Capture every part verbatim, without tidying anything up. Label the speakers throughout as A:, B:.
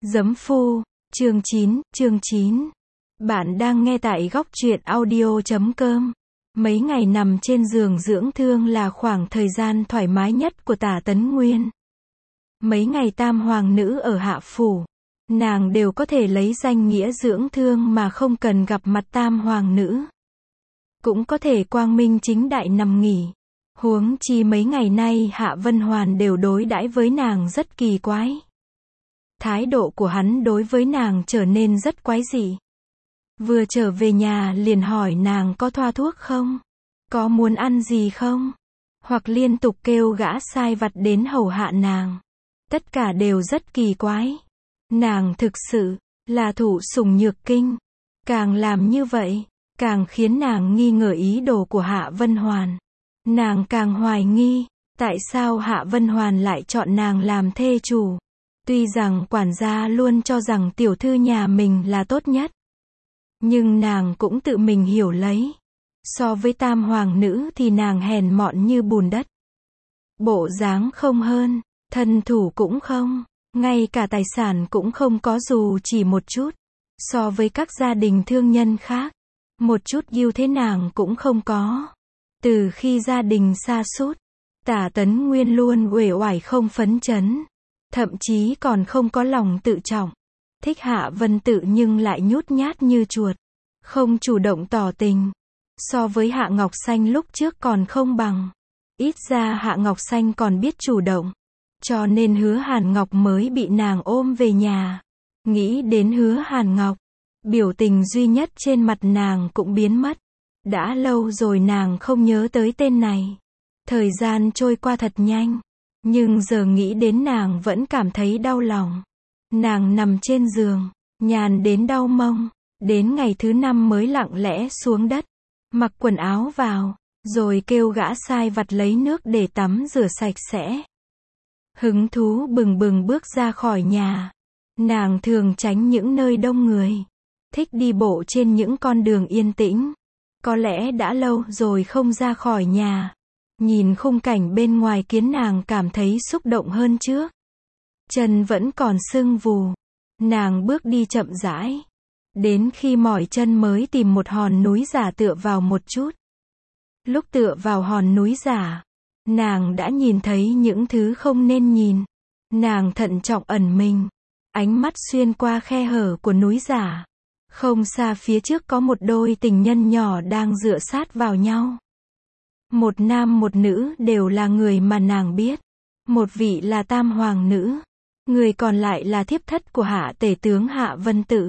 A: Giấm phu, chương chín, chương chín. Bạn đang nghe tại góc truyện audio chấm com. Mấy ngày nằm trên giường dưỡng thương là khoảng thời gian thoải mái nhất của Tả Tấn Nguyên. Mấy ngày tam hoàng nữ ở Hạ Phủ, nàng đều có thể lấy danh nghĩa dưỡng thương mà không cần gặp mặt tam hoàng nữ. Cũng có thể quang minh chính đại nằm nghỉ. Huống chi mấy ngày nay Hạ Vân Hoàn đều đối đãi với nàng rất kỳ quái. Thái độ của hắn đối với nàng trở nên rất quái dị. Vừa trở về nhà liền hỏi nàng có thoa thuốc không? Có muốn ăn gì không? Hoặc liên tục kêu gã sai vặt đến hầu hạ nàng. Tất cả đều rất kỳ quái. Nàng thực sự là thụ sủng nhược kinh. Càng làm như vậy, càng khiến nàng nghi ngờ ý đồ của Hạ Vân Hoàn. Nàng càng hoài nghi, tại sao Hạ Vân Hoàn lại chọn nàng làm thê chủ. Tuy rằng quản gia luôn cho rằng tiểu thư nhà mình là tốt nhất, nhưng nàng cũng tự mình hiểu lấy. So với tam hoàng nữ thì nàng hèn mọn như bùn đất. Bộ dáng không hơn, thân thủ cũng không, ngay cả tài sản cũng không có dù chỉ một chút. So với các gia đình thương nhân khác, một chút ưu thế nàng cũng không có. Từ khi gia đình sa sút, Tả Tấn Nguyên luôn uể oải không phấn chấn. Thậm chí còn không có lòng tự trọng. Thích Hạ Vân Tự nhưng lại nhút nhát như chuột. Không chủ động tỏ tình. So với Hạ Ngọc Xanh lúc trước còn không bằng. Ít ra Hạ Ngọc Xanh còn biết chủ động. Cho nên Hứa Hàn Ngọc mới bị nàng ôm về nhà. Nghĩ đến Hứa Hàn Ngọc, biểu tình duy nhất trên mặt nàng cũng biến mất. Đã lâu rồi nàng không nhớ tới tên này. Thời gian trôi qua thật nhanh. Nhưng giờ nghĩ đến nàng vẫn cảm thấy đau lòng. Nàng nằm trên giường, nhàn đến đau mông. Đến ngày thứ năm mới lặng lẽ xuống đất, mặc quần áo vào, rồi kêu gã sai vặt lấy nước để tắm rửa sạch sẽ. Hứng thú bừng bừng bước ra khỏi nhà. Nàng thường tránh những nơi đông người. Thích đi bộ trên những con đường yên tĩnh. Có lẽ đã lâu rồi không ra khỏi nhà. Nhìn khung cảnh bên ngoài khiến nàng cảm thấy xúc động hơn trước. Chân vẫn còn sưng vù. Nàng bước đi chậm rãi. Đến khi mỏi chân mới tìm một hòn núi giả tựa vào một chút. Lúc tựa vào hòn núi giả, nàng đã nhìn thấy những thứ không nên nhìn. Nàng thận trọng ẩn mình. Ánh mắt xuyên qua khe hở của núi giả. Không xa phía trước có một đôi tình nhân nhỏ đang dựa sát vào nhau. Một nam một nữ đều là người mà nàng biết. Một vị là tam hoàng nữ. Người còn lại là thiếp thất của Hạ tể tướng Hạ Vân Tự.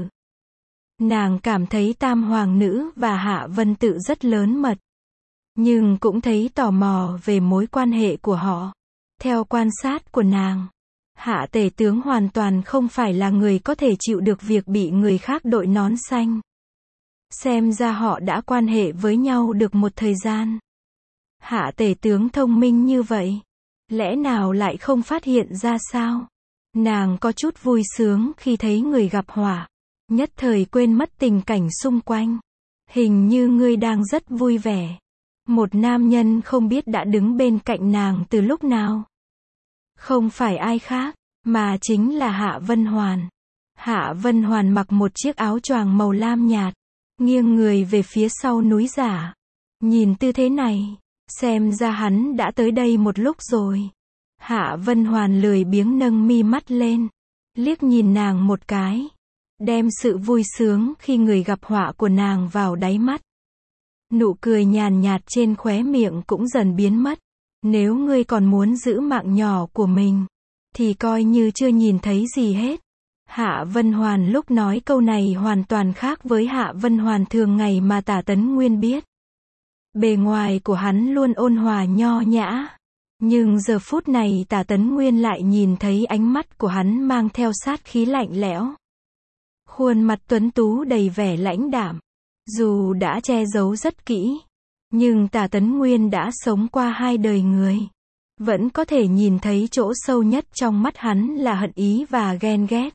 A: Nàng cảm thấy tam hoàng nữ và Hạ Vân Tự rất lớn mật. Nhưng cũng thấy tò mò về mối quan hệ của họ. Theo quan sát của nàng, Hạ tể tướng hoàn toàn không phải là người có thể chịu được việc bị người khác đội nón xanh. Xem ra họ đã quan hệ với nhau được một thời gian. Hạ tể tướng thông minh như vậy, lẽ nào lại không phát hiện ra sao? Nàng có chút vui sướng khi thấy người gặp họa, nhất thời quên mất tình cảnh xung quanh. Hình như ngươi đang rất vui vẻ. Một nam nhân không biết đã đứng bên cạnh nàng từ lúc nào. Không phải ai khác, mà chính là Hạ Vân Hoàn. Hạ Vân Hoàn mặc một chiếc áo choàng màu lam nhạt, nghiêng người về phía sau núi giả. Nhìn tư thế này, xem ra hắn đã tới đây một lúc rồi. Hạ Vân Hoàn lười biếng nâng mi mắt lên, liếc nhìn nàng một cái, đem sự vui sướng khi người gặp họa của nàng vào đáy mắt. Nụ cười nhàn nhạt trên khóe miệng cũng dần biến mất. Nếu ngươi còn muốn giữ mạng nhỏ của mình, thì coi như chưa nhìn thấy gì hết. Hạ Vân Hoàn lúc nói câu này hoàn toàn khác với Hạ Vân Hoàn thường ngày mà Tả Tấn Nguyên biết. Bề ngoài của hắn luôn ôn hòa nho nhã. Nhưng giờ phút này Tả Tấn Nguyên lại nhìn thấy ánh mắt của hắn mang theo sát khí lạnh lẽo. Khuôn mặt tuấn tú đầy vẻ lãnh đạm. Dù đã che giấu rất kỹ, nhưng Tả Tấn Nguyên đã sống qua hai đời người. Vẫn có thể nhìn thấy chỗ sâu nhất trong mắt hắn là hận ý và ghen ghét.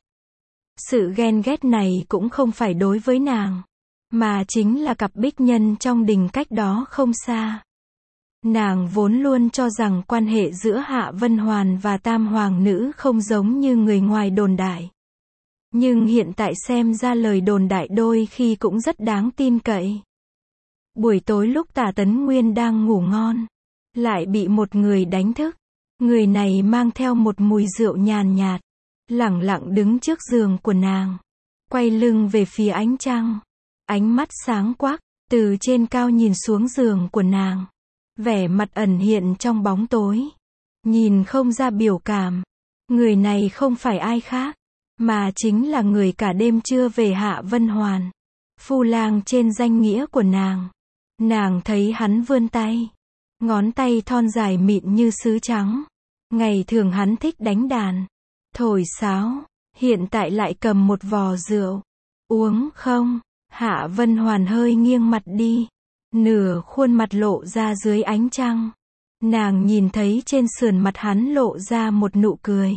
A: Sự ghen ghét này cũng không phải đối với nàng, mà chính là cặp bích nhân trong đình cách đó không xa. Nàng vốn luôn cho rằng quan hệ giữa Hạ Vân Hoàn và tam hoàng nữ không giống như người ngoài đồn đại. Nhưng hiện tại xem ra lời đồn đại đôi khi cũng rất đáng tin cậy. Buổi tối lúc Tả Tấn Nguyên đang ngủ ngon, lại bị một người đánh thức. Người này mang theo một mùi rượu nhàn nhạt, lẳng lặng đứng trước giường của nàng, quay lưng về phía ánh trăng. Ánh mắt sáng quắc, từ trên cao nhìn xuống giường của nàng. Vẻ mặt ẩn hiện trong bóng tối, nhìn không ra biểu cảm. Người này không phải ai khác, mà chính là người cả đêm chưa về Hạ Vân Hoàn, phu lang trên danh nghĩa của nàng. Nàng thấy hắn vươn tay, ngón tay thon dài mịn như sứ trắng. Ngày thường hắn thích đánh đàn, thổi sáo, hiện tại lại cầm một vò rượu. Uống không? Hạ Vân Hoàn hơi nghiêng mặt đi, nửa khuôn mặt lộ ra dưới ánh trăng. Nàng nhìn thấy trên sườn mặt hắn lộ ra một nụ cười.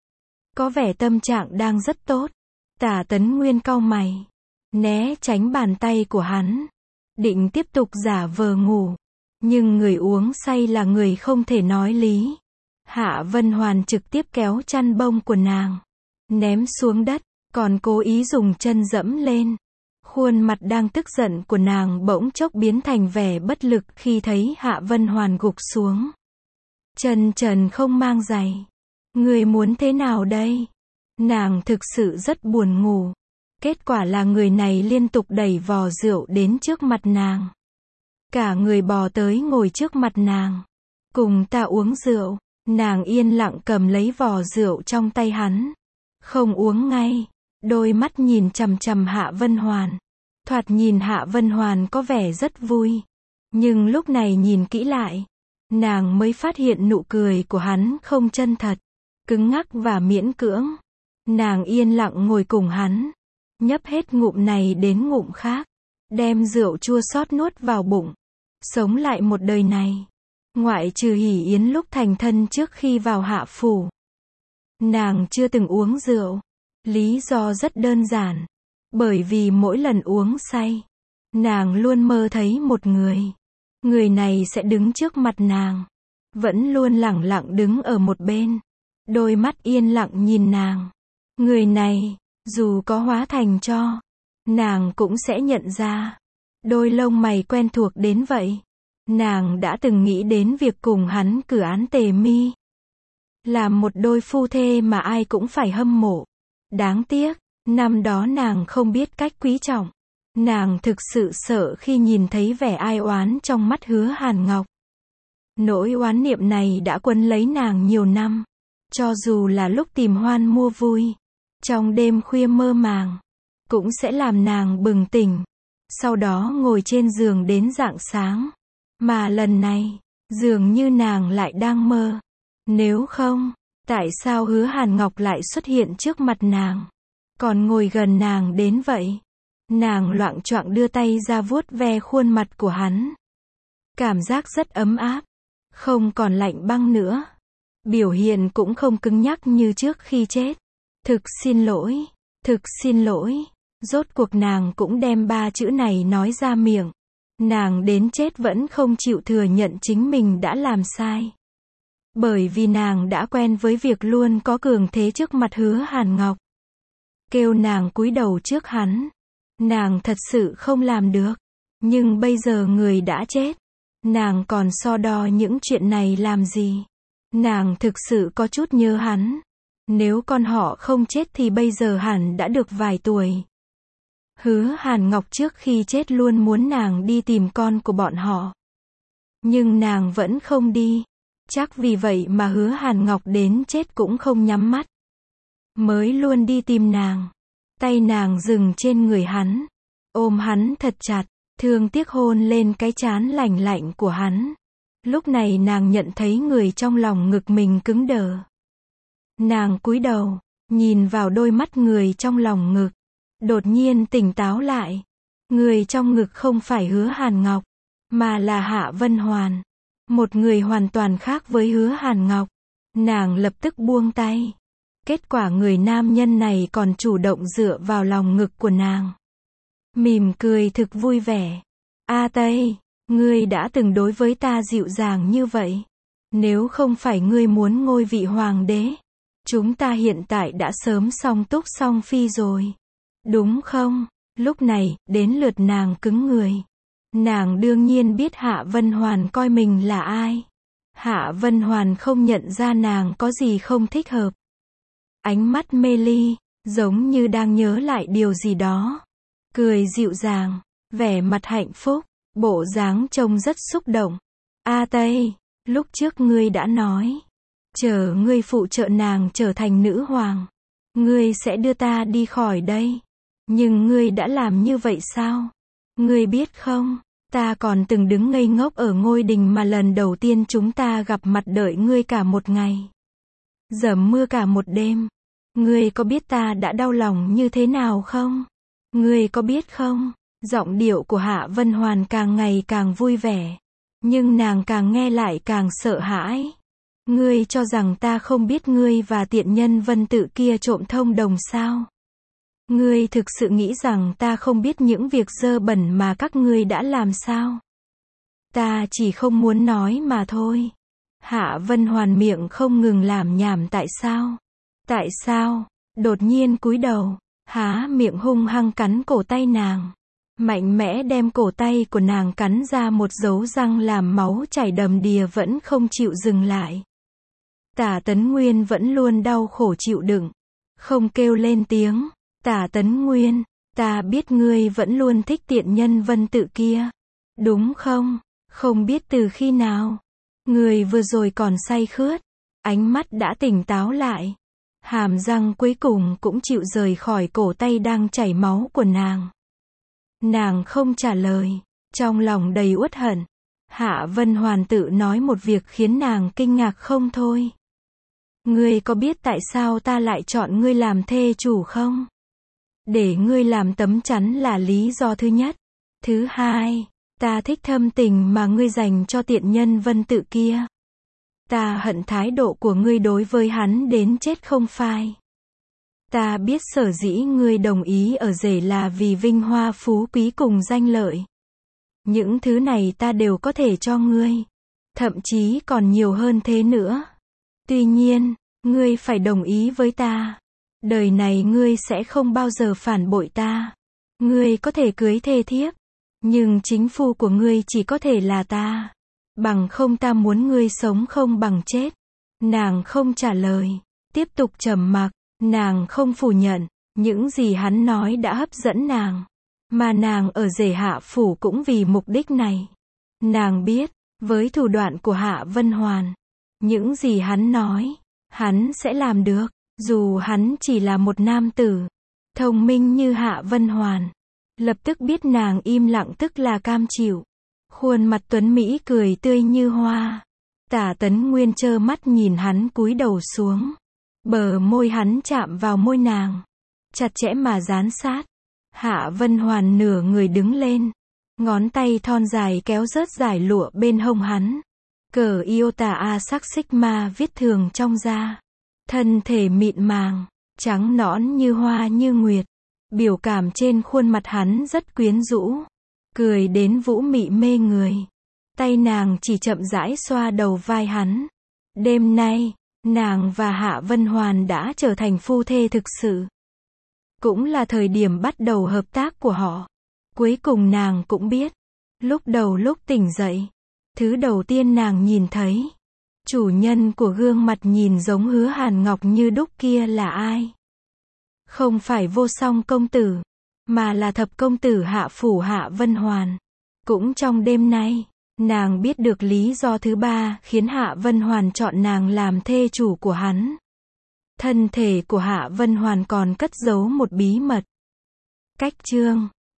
A: Có vẻ tâm trạng đang rất tốt. Tả Tấn Nguyên cau mày, né tránh bàn tay của hắn, định tiếp tục giả vờ ngủ. Nhưng người uống say là người không thể nói lý. Hạ Vân Hoàn trực tiếp kéo chăn bông của nàng, ném xuống đất, còn cố ý dùng chân dẫm lên. Khuôn mặt đang tức giận của nàng bỗng chốc biến thành vẻ bất lực khi thấy Hạ Vân Hoàn gục xuống. Chân trần không mang giày. Người muốn thế nào đây? Nàng thực sự rất buồn ngủ. Kết quả là người này liên tục đẩy vò rượu đến trước mặt nàng. Cả người bò tới ngồi trước mặt nàng. Cùng ta uống rượu. Nàng yên lặng cầm lấy vò rượu trong tay hắn. Không uống ngay. Đôi mắt nhìn chằm chằm Hạ Vân Hoàn. Thoạt nhìn Hạ Vân Hoàn có vẻ rất vui. Nhưng lúc này nhìn kỹ lại, nàng mới phát hiện nụ cười của hắn không chân thật, cứng ngắc và miễn cưỡng. Nàng yên lặng ngồi cùng hắn, nhấp hết ngụm này đến ngụm khác, đem rượu chua xót nuốt vào bụng, sống lại một đời này. Ngoại trừ Hỉ Yến lúc thành thân trước khi vào Hạ phủ, nàng chưa từng uống rượu. Lý do rất đơn giản, bởi vì mỗi lần uống say, nàng luôn mơ thấy một người. Người này sẽ đứng trước mặt nàng, vẫn luôn lẳng lặng đứng ở một bên, đôi mắt yên lặng nhìn nàng. Người này, dù có hóa thành tro, nàng cũng sẽ nhận ra. Đôi lông mày quen thuộc đến vậy. Nàng đã từng nghĩ đến việc cùng hắn cử án tề mi, làm một đôi phu thê mà ai cũng phải hâm mộ. Đáng tiếc, năm đó nàng không biết cách quý trọng. Nàng thực sự sợ khi nhìn thấy vẻ ai oán trong mắt Hứa Hàn Ngọc. Nỗi oán niệm này đã quấn lấy nàng nhiều năm. Cho dù là lúc tìm hoan mua vui, trong đêm khuya mơ màng, cũng sẽ làm nàng bừng tỉnh. Sau đó ngồi trên giường đến rạng sáng. Mà lần này, dường như nàng lại đang mơ. Nếu không, tại sao Hứa Hàn Ngọc lại xuất hiện trước mặt nàng, còn ngồi gần nàng đến vậy? Nàng loạng choạng đưa tay ra vuốt ve khuôn mặt của hắn. Cảm giác rất ấm áp, không còn lạnh băng nữa. Biểu hiện cũng không cứng nhắc như trước khi chết. Thực xin lỗi, thực xin lỗi. Rốt cuộc nàng cũng đem ba chữ này nói ra miệng. Nàng đến chết vẫn không chịu thừa nhận chính mình đã làm sai. Bởi vì nàng đã quen với việc luôn có cường thế trước mặt Hứa Hàn Ngọc. Kêu nàng cúi đầu trước hắn, nàng thật sự không làm được. Nhưng bây giờ người đã chết, nàng còn so đo những chuyện này làm gì? Nàng thực sự có chút nhớ hắn. Nếu con họ không chết thì bây giờ hẳn đã được vài tuổi. Hứa Hàn Ngọc trước khi chết luôn muốn nàng đi tìm con của bọn họ. Nhưng nàng vẫn không đi. Chắc vì vậy mà Hứa Hàn Ngọc đến chết cũng không nhắm mắt. Mới luôn đi tìm nàng. Tay nàng dừng trên người hắn, ôm hắn thật chặt, thương tiếc hôn lên cái trán lạnh lạnh của hắn. Lúc này nàng nhận thấy người trong lòng ngực mình cứng đờ. Nàng cúi đầu, nhìn vào đôi mắt người trong lòng ngực. Đột nhiên tỉnh táo lại. Người trong ngực không phải Hứa Hàn Ngọc, mà là Hạ Vân Hoàn. Một người hoàn toàn khác với Hứa Hàn Ngọc. Nàng lập tức buông tay. Kết quả người nam nhân này còn chủ động dựa vào lòng ngực của nàng. Mỉm cười thực vui vẻ. A Tây, ngươi đã từng đối với ta dịu dàng như vậy. Nếu không phải ngươi muốn ngôi vị hoàng đế, Chúng ta hiện tại đã sớm song túc song phi rồi. Đúng không? Lúc này, đến lượt nàng cứng người. Nàng đương nhiên biết Hạ Vân Hoàn coi mình là ai. Hạ Vân Hoàn không nhận ra nàng có gì không thích hợp. Ánh mắt mê ly, giống như đang nhớ lại điều gì đó. Cười dịu dàng, vẻ mặt hạnh phúc, bộ dáng trông rất xúc động. A Tây, lúc trước ngươi đã nói, chờ ngươi phụ trợ nàng trở thành nữ hoàng, ngươi sẽ đưa ta đi khỏi đây. Nhưng ngươi đã làm như vậy sao? Ngươi biết không, ta còn từng đứng ngây ngốc ở ngôi đình mà lần đầu tiên chúng ta gặp mặt đợi ngươi cả một ngày. Dầm mưa cả một đêm. Ngươi có biết ta đã đau lòng như thế nào không? Ngươi có biết không? Giọng điệu của Hạ Vân Hoàn càng ngày càng vui vẻ. Nhưng nàng càng nghe lại càng sợ hãi. Ngươi cho rằng ta không biết ngươi và tiện nhân Vân Tự kia trộm thông đồng sao? Ngươi thực sự nghĩ rằng ta không biết những việc dơ bẩn mà các ngươi đã làm sao? Ta chỉ không muốn nói mà thôi. Hạ Vân Hoàn miệng không ngừng làm nhảm tại sao? Tại sao? Đột nhiên cúi đầu, há miệng hung hăng cắn cổ tay nàng. Mạnh mẽ đem cổ tay của nàng cắn ra một dấu răng làm máu chảy đầm đìa vẫn không chịu dừng lại. Tả Tấn Nguyên vẫn luôn đau khổ chịu đựng, không kêu lên tiếng. Tả Tấn Nguyên, ta biết ngươi vẫn luôn thích tiện nhân Vân Tự kia. Đúng không? Không biết từ khi nào. Ngươi vừa rồi còn say khướt, ánh mắt đã tỉnh táo lại. Hàm răng cuối cùng cũng chịu rời khỏi cổ tay đang chảy máu của nàng. Nàng không trả lời, trong lòng đầy uất hận. Hạ Vân Hoàn tự nói một việc khiến nàng kinh ngạc không thôi. Ngươi có biết tại sao ta lại chọn ngươi làm thê chủ không? Để ngươi làm tấm chắn là lý do thứ nhất. Thứ hai, ta thích thâm tình mà ngươi dành cho tiện nhân Vân Tự kia. Ta hận thái độ của ngươi đối với hắn đến chết không phai. Ta biết sở dĩ ngươi đồng ý ở rể là vì vinh hoa phú quý cùng danh lợi. Những thứ này ta đều có thể cho ngươi. Thậm chí còn nhiều hơn thế nữa. Tuy nhiên, ngươi phải đồng ý với ta. Đời này ngươi sẽ không bao giờ phản bội ta. Ngươi có thể cưới thê thiếp. Nhưng chính phu của ngươi chỉ có thể là ta. Bằng không ta muốn ngươi sống không bằng chết. Nàng không trả lời. Tiếp tục trầm mặc. Nàng không phủ nhận. Những gì hắn nói đã hấp dẫn nàng. Mà nàng ở rể Hạ phủ cũng vì mục đích này. Nàng biết, với thủ đoạn của Hạ Vân Hoàn, những gì hắn nói, hắn sẽ làm được. Dù hắn chỉ là một nam tử thông minh như Hạ Vân Hoàn. Lập tức biết nàng im lặng tức là cam chịu. Khuôn mặt tuấn Mỹ cười tươi như hoa. Tả Tấn Nguyên trơ mắt nhìn hắn cúi đầu xuống. Bờ môi hắn chạm vào môi nàng. Chặt chẽ mà dán sát. Hạ Vân Hoàn nửa người đứng lên. Ngón tay thon dài kéo rớt dải lụa bên hông hắn. Cờ Iota A sắc Sigma viết thường trong da. Thân thể mịn màng, trắng nõn như hoa như nguyệt. Biểu cảm trên khuôn mặt hắn rất quyến rũ. Cười đến vũ mị mê người. Tay nàng chỉ chậm rãi xoa đầu vai hắn. Đêm nay, nàng và Hạ Vân Hoàn đã trở thành phu thê thực sự. Cũng là thời điểm bắt đầu hợp tác của họ. Cuối cùng nàng cũng biết. Lúc đầu lúc tỉnh dậy, thứ đầu tiên nàng nhìn thấy, chủ nhân của gương mặt nhìn giống Hứa Hàn Ngọc như đúc kia là ai? Không phải Vô Song công tử, mà là thập công tử Hạ phủ Hạ Vân Hoàn. Cũng trong đêm nay, nàng biết được lý do thứ ba khiến Hạ Vân Hoàn chọn nàng làm thê chủ của hắn. Thân thể của Hạ Vân Hoàn còn cất giấu một bí mật. Cách chương